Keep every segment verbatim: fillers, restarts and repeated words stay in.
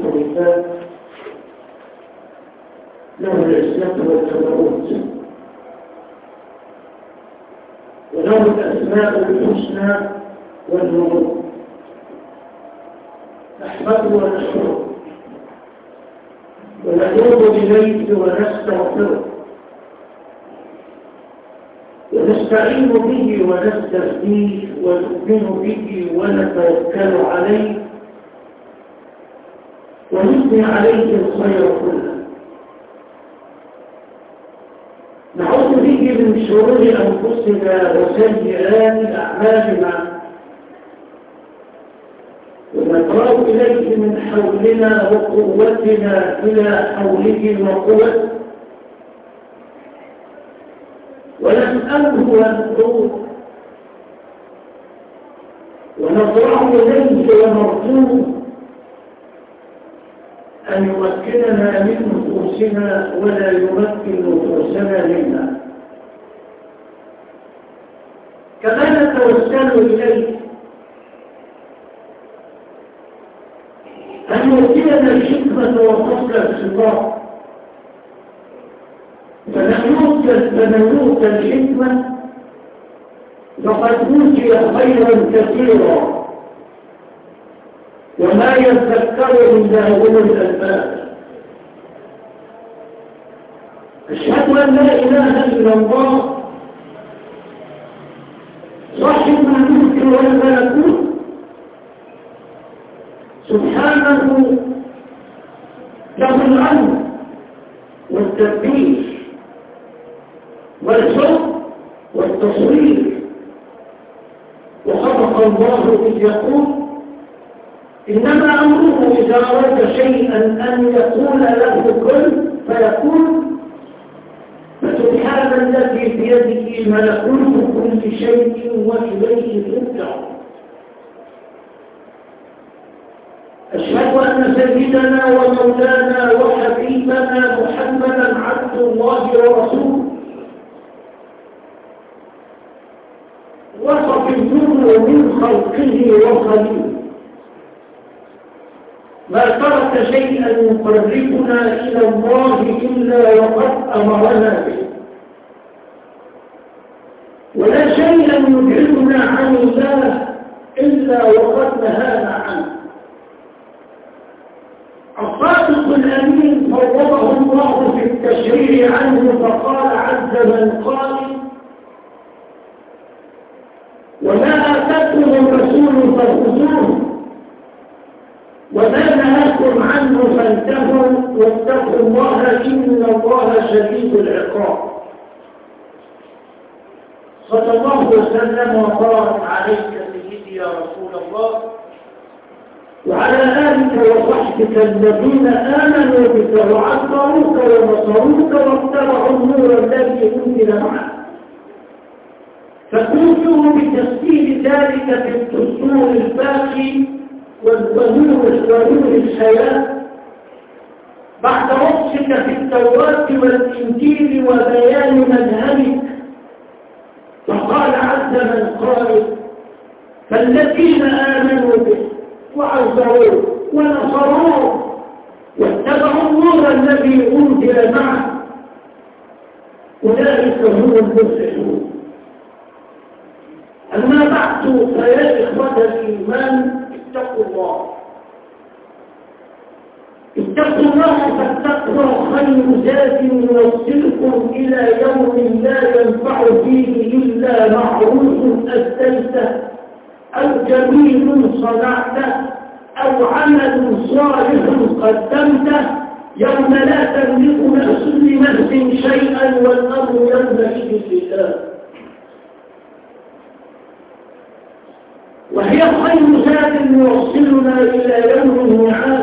المختلفات له العزة والجبروت، وله الأسماء الحسنى والنور. نحمده ونشكره ونتوب إليه ونستغفره ونستعين به ونستهديه ونؤمن به ونتوكل عليه ونثني عليه الخير كله. نعوذ به من شرور أنفسنا وسيئات أعمالنا ونترى إليه من حولنا وقوتنا إلى حوله وقوته، ونسأله وندعوه ونضرع إليه ونرجوه أن يمكننا من نفوسنا ولا يمكن نفوسنا منا. كما نتوسل إليه أن يؤتينا الحكمة وفصل الخطاب، فمن يؤتى الحكمة فقد أوتي خيرا كثيرا، وما يذكر إلا أولو الألباب. أشهد أن لا إله إلا الله صاحب الملك والملكوت، سبحانه له الأمر والتدبير والحكم والتصوير. وخلق الله إذ يقول إنما أمره إذا أراد شيئا أن يقول له كن فيكون. فسبحان الذي بيده ملكوت كل شيء وإليه ترجعون. أشهد أن سيدنا ومولانا وحبيبنا محمدا عبد الله ورسوله، وصفيه من خلقه وخليله، ما ترك شيئا يقربنا إلى الله إلا وقد أمرنا به، ولا شيئا يبعدنا عن الله إلا وقد نهانا عنه. الصادق الأمين فوضه الله في التشريع عنه فقال عز من قال وما آتاكم الرسول فخذوه وما نهاكم عنه فانتهوا واتقوا الله إن الله شديد العقاب. صلى الله وسلم وبارك عليك سيدي يا رسول الله وعلى آلك وصحبك الذين آمنوا بك وعذروك ونصروك واتبعوا النور الذي أنزل معك، فكنتم بتسجيل ذلك في الدستور الباقي ونور الحياة بعد وصفك في التوراة والإنجيل وبيان منهجك. فقال عز من قال فالذين آمنوا به وعزروه ونصروه واتبعوا النور الذي أنزل معه أولئك هم المفلحون. أما بعد فيا إخوة الإيمان اتقوا الله، اتقوا الله فالتقوى خير زاد يوصلكم إلى يوم لا ينفع فيه إلا معروف أسديته أو جميل صنعته أو عمل صالح قدمته، يوم لا تملك نفس لنفس شيئا والأمر يومئذ لله. وهي خير زاد يوصلنا إلى يوم الميعاد،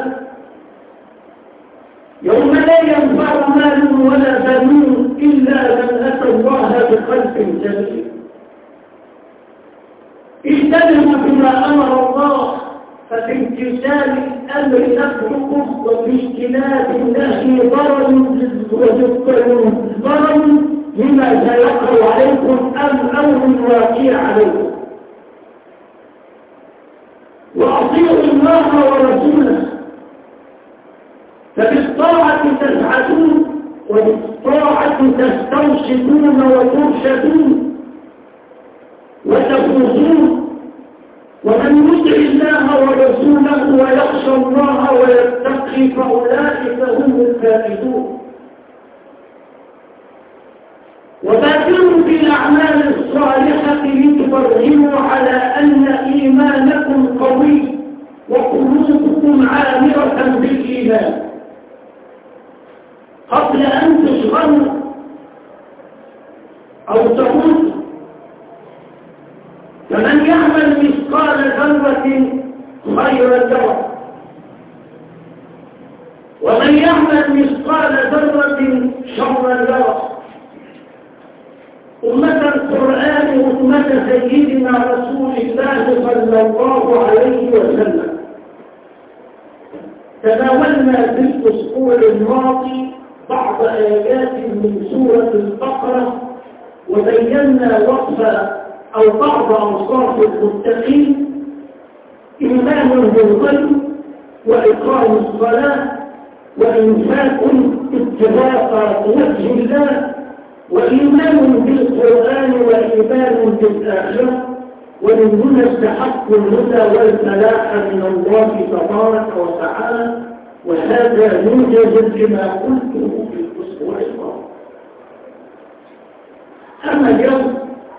يوم لا ينفع مال ولا بنون إلا من أتى الله بقلب سليم. اجتنبوا بما أمر الله ففي امتثال الأمر نفعكم وفي اجتناب النهي ضرر ضرر مما سيقع عليكم أم أمر واقع عليكم. وأطيعوا الله ورسوله تسعدون وبالطاعة تسترشدون وترشدون وتفوزون. ومن يطع الله ورسوله ويخشى الله ويتقي فأولئك هم الفائزون. وبادروا بالأعمال الصالحة لتبرهنوا على أن إيمانكم قوي وقلوبكم عامرة بالإيمان قبل أن تشغلوا أو تموتوا. فمن يعمل مثقال ذرة خيرا يره ومن يعمل مثقال ذرة شرا يره. أمة القرآن وأمة سيدنا رسول الله صلى الله عليه وسلم، تناولنا في الأسبوع الماضي بعض آيات من سورة البقرة وبينا وصف أو بعض أوصاف المتقين: إيمان بالغيب وإقام الصلاة وإنفاق ابتغاء وجه الله وإيمان بالقرآن وإيمان بالآخرة. ومن هنا استحق الهدى والفلاح من الله تبارك وتعالى، وهذا موجز لما قلته في الأسبوع الماضي. أما اليوم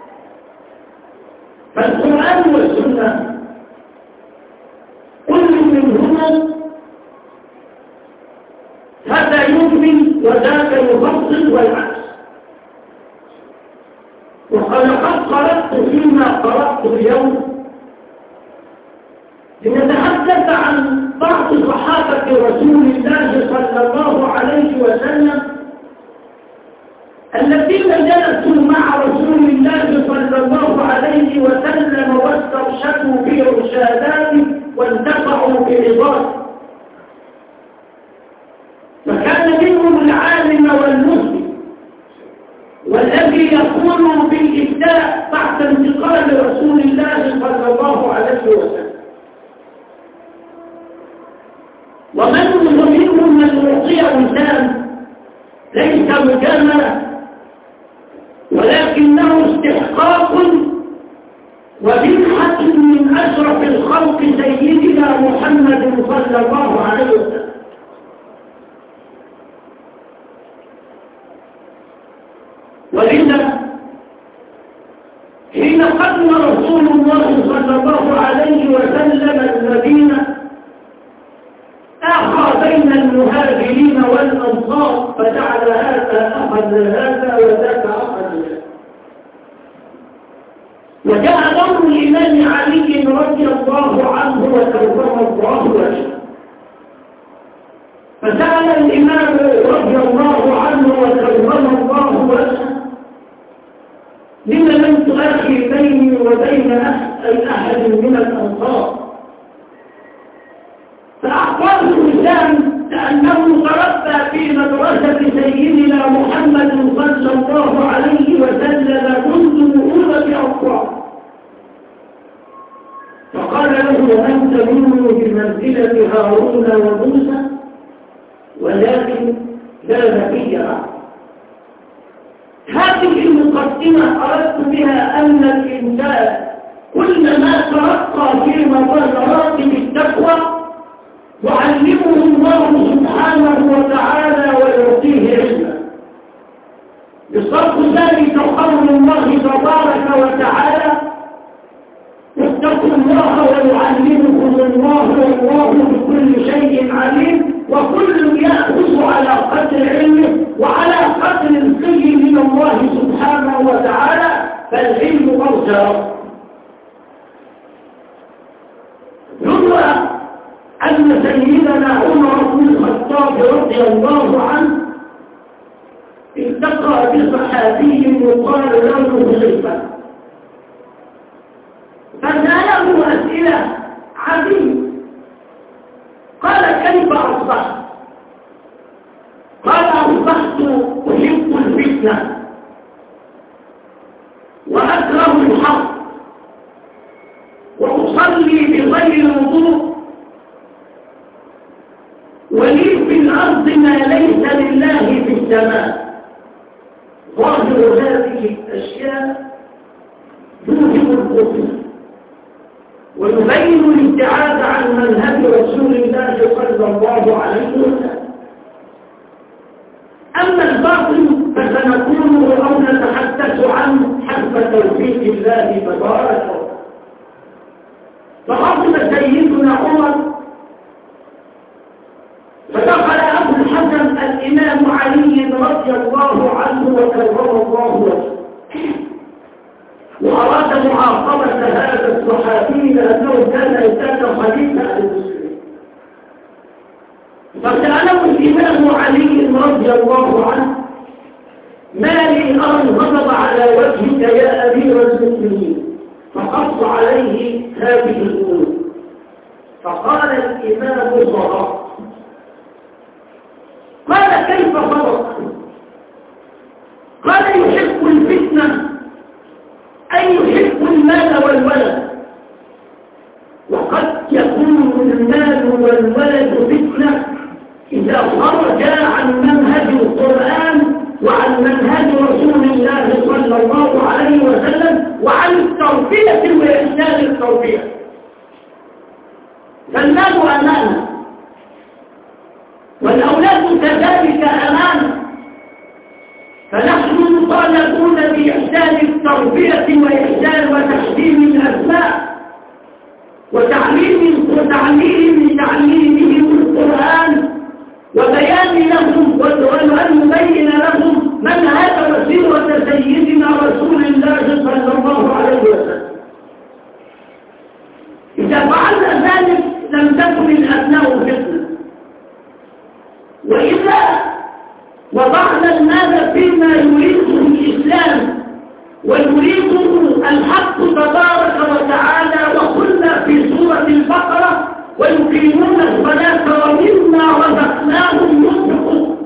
فالقرآن والسنة كل منهما هذا يؤمن وذاك يفصل والعكس. وقد قرأت فيما قرأت اليوم لنتحدث عن بعض صحابة رسول الله صلى الله عليه وسلم الذين جلسوا مع رسول الله صلى الله عليه وسلم واسترشدوا بإرشاداته وانتفعوا برضاه. فكان منهم العالم والمسلم والذي يقول بالإبداع بعد انتقال رسول الله صلى الله عليه وسلم، ومن منهم من يعطيه النام ليس مجاملة ولكنه استحقاق ومنحة من أشرف الخلق سيدنا محمد صلى الله عليه وسلم. ولذا حين قدم رسول الله صلى الله عليه وسلم المدينة أخى بين المهاجرين والأنصار فجعل هذا أخذ هذا وذاك أخذ هذا. وجاء أمر الإمام علي رضي الله عنه وكرم الله وجهه، فسأل الإمام رضي الله عنه وكرم الله وجهه: لما لم تؤخي بيني وبين أحد من الأنصار؟ فأعطاه الإسلام لأنه تربى في مدرسة سيدنا محمد صلى الله عليه وسلم منذ مئة أطفال، فقال له: أنت مني بمنزلة هارون وموسى ولكن لا نبي بعد. هذه المقدمة أردت بها أن الإنسان كلما ترقى في مراتب التقوى يعلمه الله سبحانه وتعالى ويعطيه علما. بصرف ذلك قول الله تبارك وتعالى: اتقوا الله ويعلمكم الله والله بكل شيء عليم. وكل يأخذ على قدر علمه وعلى قدر القي من الله سبحانه وتعالى، فالعلم أرجى. يروى أن سيدنا عمر بن الخطاب رضي الله عنه التقى بصحابي يقال له حذيفة، فسأله أسئلة عديدة. قال: كيف أصبحت؟ قال: أصبحت أحب الفتنة وأكره الحق وأصلي بغير وضوء ولي في الأرض ما ليس لله في السماء. ظاهر هذه الأشياء يوهم الخطوة ويبين الابتعاد عن منهج رسول الله صلى الله عليه وسلم. أما الباطل فسنقول أو نتحدث عنه حسب توفيق الله تبارك وتعالى. فقصد سيدنا عمر فدخل أبو الحسن الإمام علي رضي الله عنه وكرم الله وجهه وأراد معاقبة هذا الصحابي لأنه كان يتابع خليفة المسلمين. فسأله الإمام علي رضي الله عنه: ما لي أرى الغضب على وجهك يا أمير المؤمنين؟ فقص عليه هذه الأمور. فقال الإمام: صدقت. قال: كيف صدق؟ قال: يحب الفتنة أي يحب المال والولد، وقد يكون المال والولد فتنة إذا خرج عن منهج القرآن وعن منهج رسول الله صلى الله عليه وسلم وعن التربية وإحسان التربية. فالمال أمانة والأولاد كذلك أمانة، فنحن مطالبون بإحسان التربية وإحسان وتحسين الأسماء وتعليم وتعليم تعليمهم القرآن وبيان لهم وأن نبين لهم منهج وسيرة سيدنا رسول الله صلى الله عليه وسلم. إذا فعلنا ذلك لم تكن الأبناء فتنة. وإذا وضعنا المال فيما يريده الإسلام ويريده الحق تبارك وتعالى، وقلنا في سورة البقرة: ويقيمون الصلاة ومما رزقناهم ينفقون.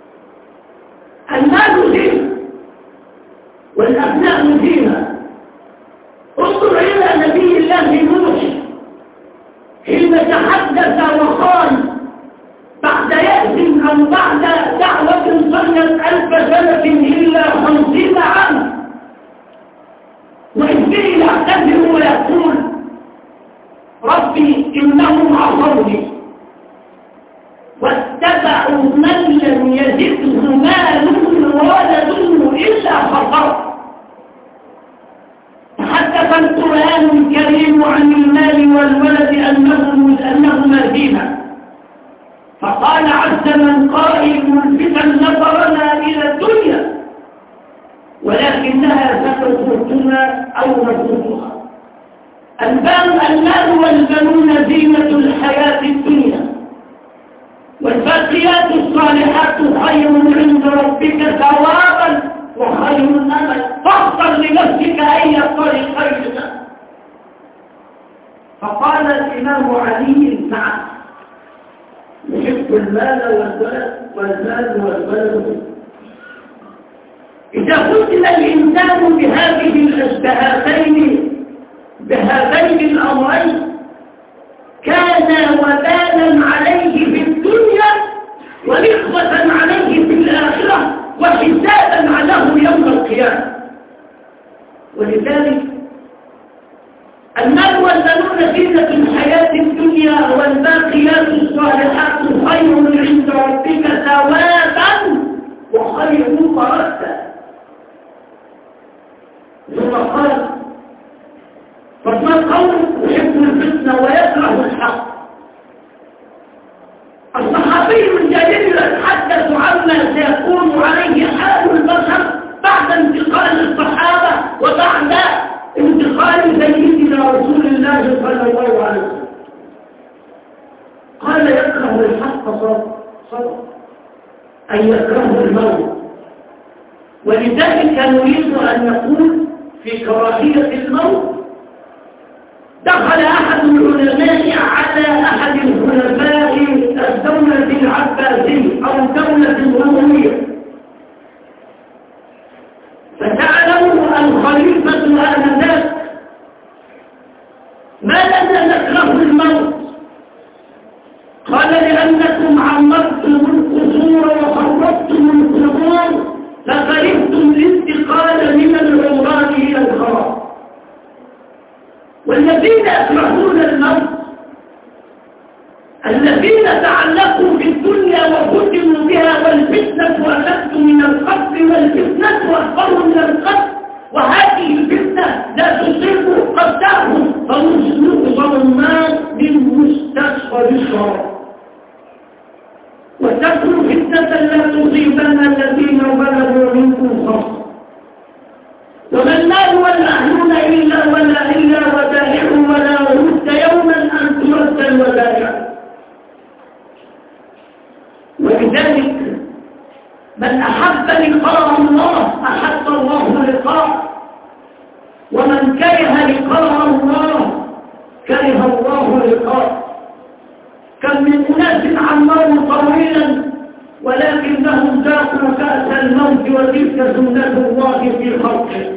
المال زينة والأبناء زينة. انظر إلى نبي الله نوح حين تحدث وقال بعد يأس أو بعد دعوة صلت ألف سنة إلا خمسين عاما، وإذ به يعتذر ويقول: ربي إنهم عصوني واتبعوا من لم يزده ماله وولده إلا خسارة. تحدث القرآن الكريم عن المال والولد أنهم أنهما زينة، فقال عز من قائل: ملفتا نظرنا إلى الدنيا ولكنها ستفوتنا أو نفوتها. المال والبنون زينة الحياة الدنيا، والباقيات الصالحات خير عند ربك ثوابا وخير أمل. فاختر لنفسك أي الطريقين. فقال الإمام علي: نعم، يحب المال والولد والمال والولد. إذا قتل الإنسان بهذه الأشباهتين بهذين الأمرين كان وبالا عليه في الدنيا ونخوة عليه في الآخرة وحسابا عليه يوم القيامة. ولذلك المال والبنون زينة الحياة الدنيا والباقيات الصالحات خير عند ربك ثوابا وخير مردا. ثم قال: فما القول يحب الفتنة ويكره الحق. الصحابي الجليل يتحدث عما سيكون عليه حال البشر بعد انتقال الصحابة وبعد انتقال سيدنا رسول الله صلى الله عليه وسلم. قال: يكره الحق صدق أي يكره الموت. ولذلك نريد أن نقول في كراهية الموت: دخل أحد العلماء على أحد الخلفاء الدولة العباسية أو الدولة الأموية فسأله الخليفة آنذاك: ما لنا نكره الموت؟ قال: لأنكم عمرتم تعلقوا في الدنيا وفتنوا بها، والفتنة أشد من القتل، والفتنة أكبر من القتل، وهذه الفتنة لا تصيب قتلهم فمسلوق الناس من مستصغر الشرع. وتكون فتنة لا تصيبن الذين ظلموا منكم خاصة، وما المال والأهلون إلا ولا إلا ودائع، ولا رد يوما أن ترد الودائع. ولذلك من أحب لقاء الله أحب الله لقاءه، ومن كره لقاء الله كره الله لقاءه. كم من أناس عمروا طويلا ولكنهم ذاقوا كأس الموت، وتلك سنة الله في خلقه.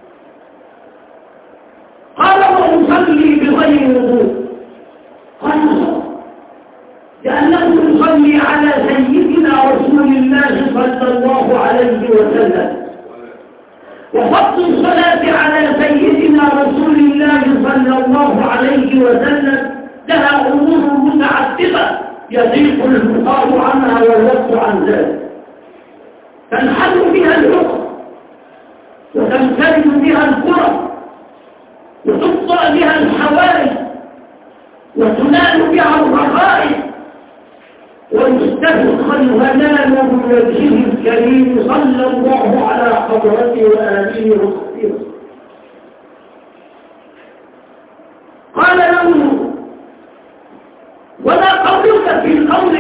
قال وأصلي بغير وضوء، قال لأنه يصلي على سيدنا رسول الله صلى الله عليه وسلم. وفضل الصلاة على سيدنا رسول الله صلى الله عليه وسلم لها أمور متعددة يضيق المقام عنها والوقت عن ذلك. تنحل بها العقد، وتمتلئ بها القرى، وتبطأ بها الحوائج، وتنال بها الرغائب، ويستدخل الغنام بوجهه الكريم صلى الله على حضرته وآله وصحبه. قال له ولا قولك في قول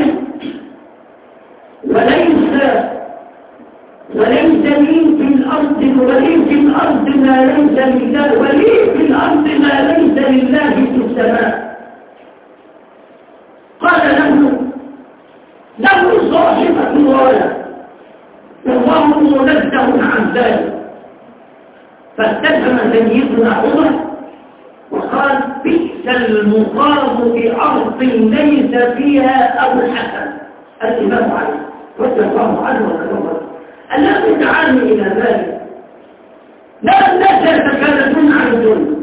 وليس وليس لي في الأرض ولي في الأرض ما ليس لله ولي في الأرض ما ليس لله في السماء. قال له له صاحبة غاية والله منزه عن ذلك. فابتسم سيدنا عمر وقال بئس المقام بأرض ليس فيها أبو الحسن الإمام علي رضي الله عنه وسلم. الذي دعاني إلى ذلك لا الناس يتكلمون عن الدنيا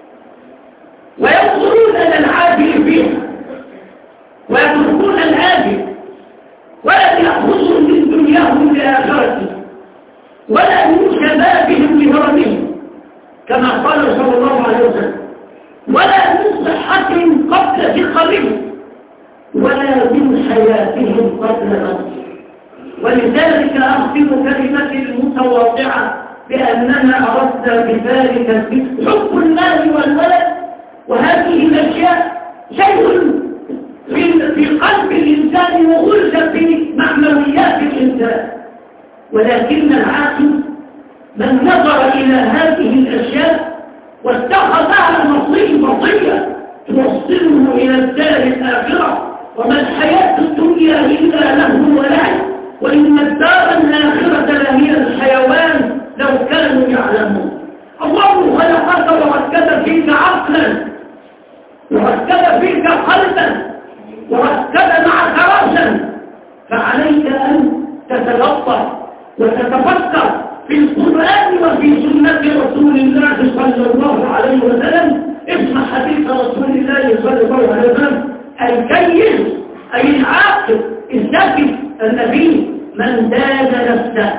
وينظرون إلى العاجل فيها ويتركون الآجل، ولا يأخذون من دنياهم لآخرته، ولا من شبابهم لهرمهم كما قال صلى الله عليه وسلم، ولا من صحتهم قبل ثقلهم، ولا من حياتهم قبل موتهم. ولذلك أختم كلمتي المتواضعة بأننا أردنا بذلك حب المال والولد، وهذه الأشياء شيء في قلب الإنسان وغرز في معنويات الإنسان. ولكن العاقل من نظر إلى هذه الأشياء واتخذها مصيبة توصله إلى الدار الآخرة. وما الحياة الدنيا إلا له ولعب، وإن الدار الآخرة لهي الحيوان لو كانوا يعلمون. الله خلقك وركب فيك عقلا، وركب فيك قلبا، وركب معك رأسا، فعليك أن تتلطف وتتفكر في القرآن وفي سنة رسول الله صلى الله عليه وسلم. اسمع حديث رسول الله صلى الله عليه وسلم: الكيس أي العاقل الذكي النبي من داد نفسه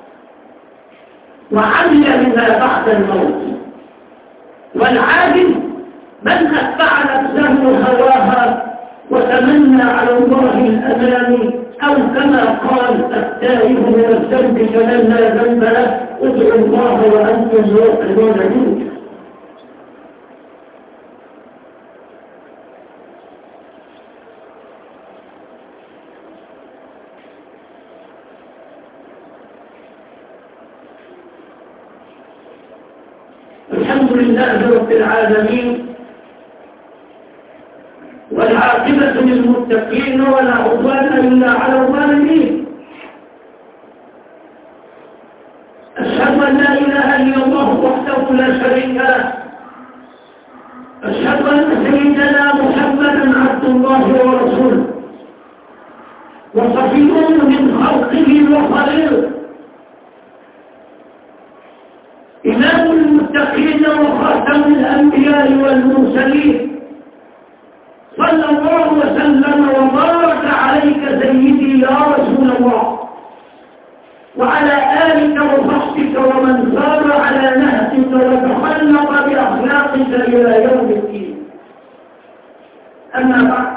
وعمل بما بعد الموت، والعادل من أتبع نفسه هواها وتمنى على الله الأمان، أو كما قال التائب من الذنب كمن لا ذنب له ادعوا الله وأنتم موقنون منه. الحمد لله رب العالمين، والعاقبة للمتقين ولا عدوان إلا على الظالمين. أشهد أن لا إله إلا الله وحده لا شريك له، أشهد أن سيدنا محمدا عبد الله ورسوله وصفيه من خلقه وخليله، إمام المتقين وخاتم الأنبياء والمرسلين، صلى الله وسلم وبارك عليك سيدي يا رسول الله، وعلى آلك وصحبك ومن سار على نهجك وتخلق بأخلاقك إلى يوم الدين. أما بعد،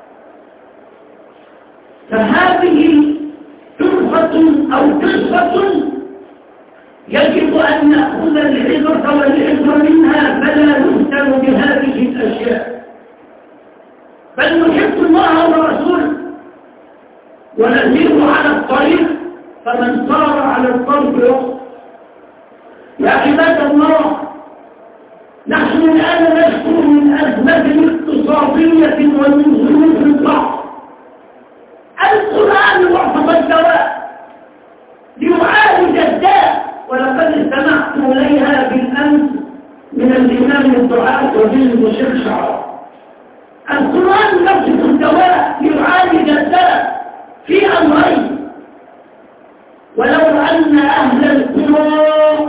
فهذه تحفة أو قصة يجب أن نأخذ العبرة والعبر منها، فلا نفتن بهذه الأشياء، بل نحب الله ورسوله ونسير على الطريق، فمن صار على الطريق يخطئ. يا عباد الله، نحن الآن نشكو من أزمة اقتصادية ومن ظروف الضعف. القرآن وصف الدواء ليعالج الداء، ولقد استمعت إليها بالأمس من الإمام الدعاء وزير الشيخ شعراء. القرآن يصف الدواء ليعالج الداء في أمرين: ولو أن أهل القرى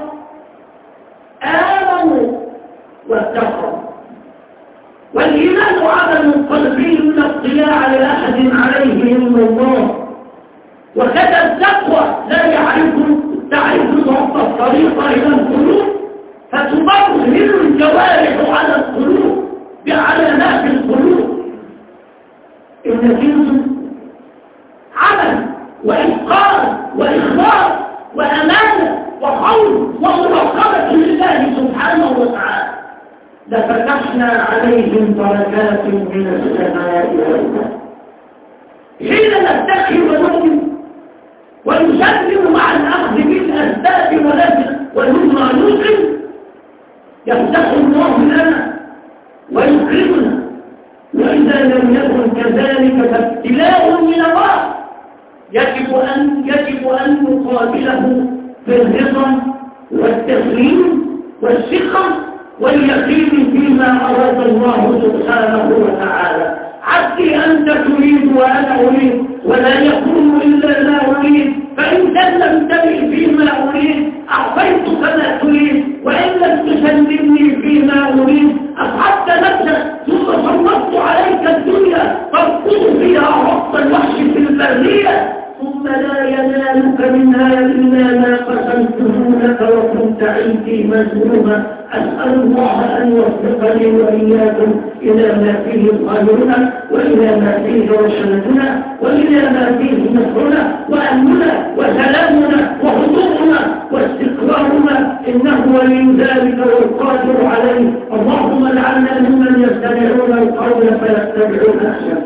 آمنوا واتقوا. والإيمان عمل قلبي لا اطلاع لأحد عليه إلا الله، وكذا التقوى لا يعرف تعرف ضبط الطريق إلى القلوب، فتبرهن الجوارح على القلوب بعلامات القلوب. النتيجة عمل وإتقان وإخلاص وأمانة وخوف ومراقبة لله سبحانه وتعالى، لفتحنا عليهم بركات من السماء والأرض. حين نتقي ونؤمن ونسلم مع الأخذ بالأسباب ونما نوقن، يفتح الله لنا ويكرمنا. وإذا لم يكن كذلك فابتلاء من الله، يجب أن يجب أن نقابله بالرضا والتسليم والثقة واليقين فيما أراد الله سبحانه وتعالى. عبدي أنت تريد وأنا أريد، ولا يكون إلا ما أريد، فإن سلمتني فيما أريد أعطيتك ما تريد، وإن لم تسلمني فيما أريد أصعدت نفسك، ثم سلطت عليك الدنيا تركض فيها ربط الوحش في البرية، ثم لا ينالك منها إلا ما قسمته لك وكنت عندي مزلوما. أسأل الله أن يوفقني وإياكم إلى ما فيه خيرنا، وإلى ما فيه رشدنا، وإلى ما فيه نصرنا وأمننا وسلامنا وحضورنا واستقرارنا، إنه ولي ذلك والقادر عليه. اللهم اجعلنا ممن يستمعون القول فيتبعون أحسنه.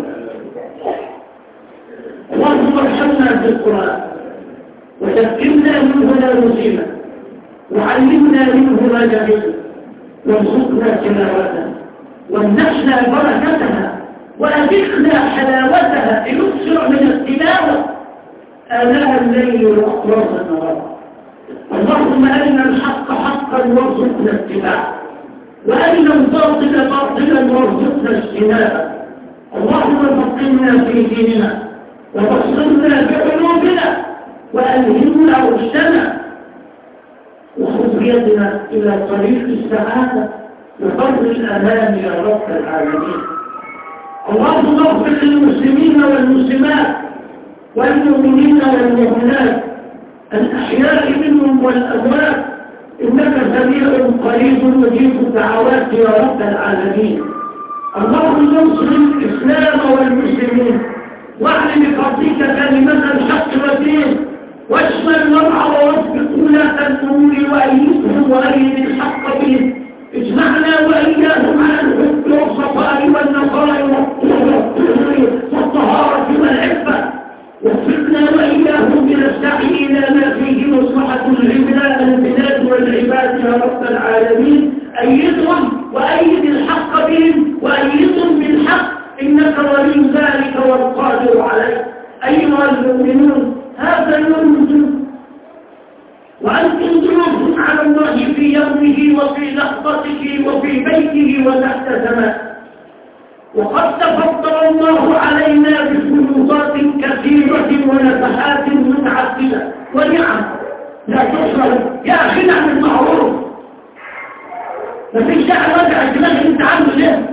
اللهم ارحمنا بالقرآن وذكرنا منه لا نسينا، وعلمنا منه ما جهلنا، وارزقنا تلاوته، وامنحنا بركتها، وأذقنا حلاوتها لنكثر من التلاوة آلاء الليل وأطراف النهار. اللهم أرنا الحق حقا وارزقنا اتباعه، وأرنا الباطل باطلا وارزقنا اجتنابه. اللهم فقهنا في ديننا، وبصرنا بقلوبنا، وألهمنا رشدنا، وخذ بيدنا إلى طريق السعادة وبر الأمان يا رب العالمين. اللهم اغفر للمسلمين والمسلمات والمؤمنين والمؤمنات الأحياء منهم والأموات، إنك سميع قريب مجيب الدعوات يا رب العالمين. اللهم انصر الإسلام والمسلمين، واعلم بفضلك كلمة الحق والدين، واشمل المرعى ووفق ولاة الأمور وأيدهم وأيد الحق بهم. اجمعنا وإياهم على الحب والصفاء والنقاء والطهارة والعفة، وفقنا وإياهم إلى السعي إلى ما فيه مصلحة البلاد والعباد يا رب العالمين. أيدهم وأيد الحق بهم وأيدهم بالحق، إنك ولي ذلك والقادر عليه. أيها المؤمنون، هذا يوم وأنتم ضيوف على الله في يومه وفي لحظته وفي بيته وتحت سماء، وقد تفضل الله علينا بفيوضات كثيرة ونفحات متعددة ونعم لا تحصى. يا أخي نعم المعروف، مفيش داعي وجع الدماغ انت عامل ايه؟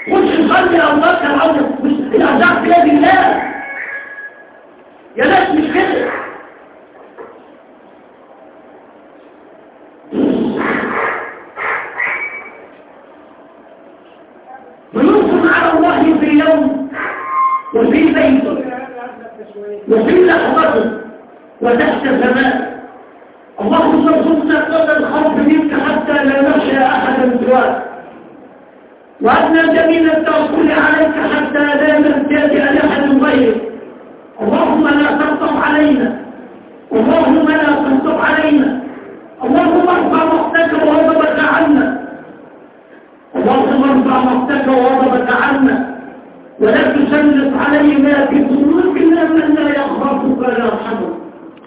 خش صلي يا الله كان عاوز الارزاق في يد الله يا ناس مش كده. ضيوف على الله في يوم وفي بيت وفي لحظته وتحت السماء. اللهم ارزقنا قدر الخوف منك حتى لا نخشى احدا سواك، وأن جميل التوكل عليك حتى لا نلتجئ لأحد غيرك. اللهم لا تغضب علينا، اللهم لا تغضب علينا، اللهم ارفع مقتك وغضبك عنا، اللهم ارفع مقتك وغضبك عنا، ولا تسلط علينا في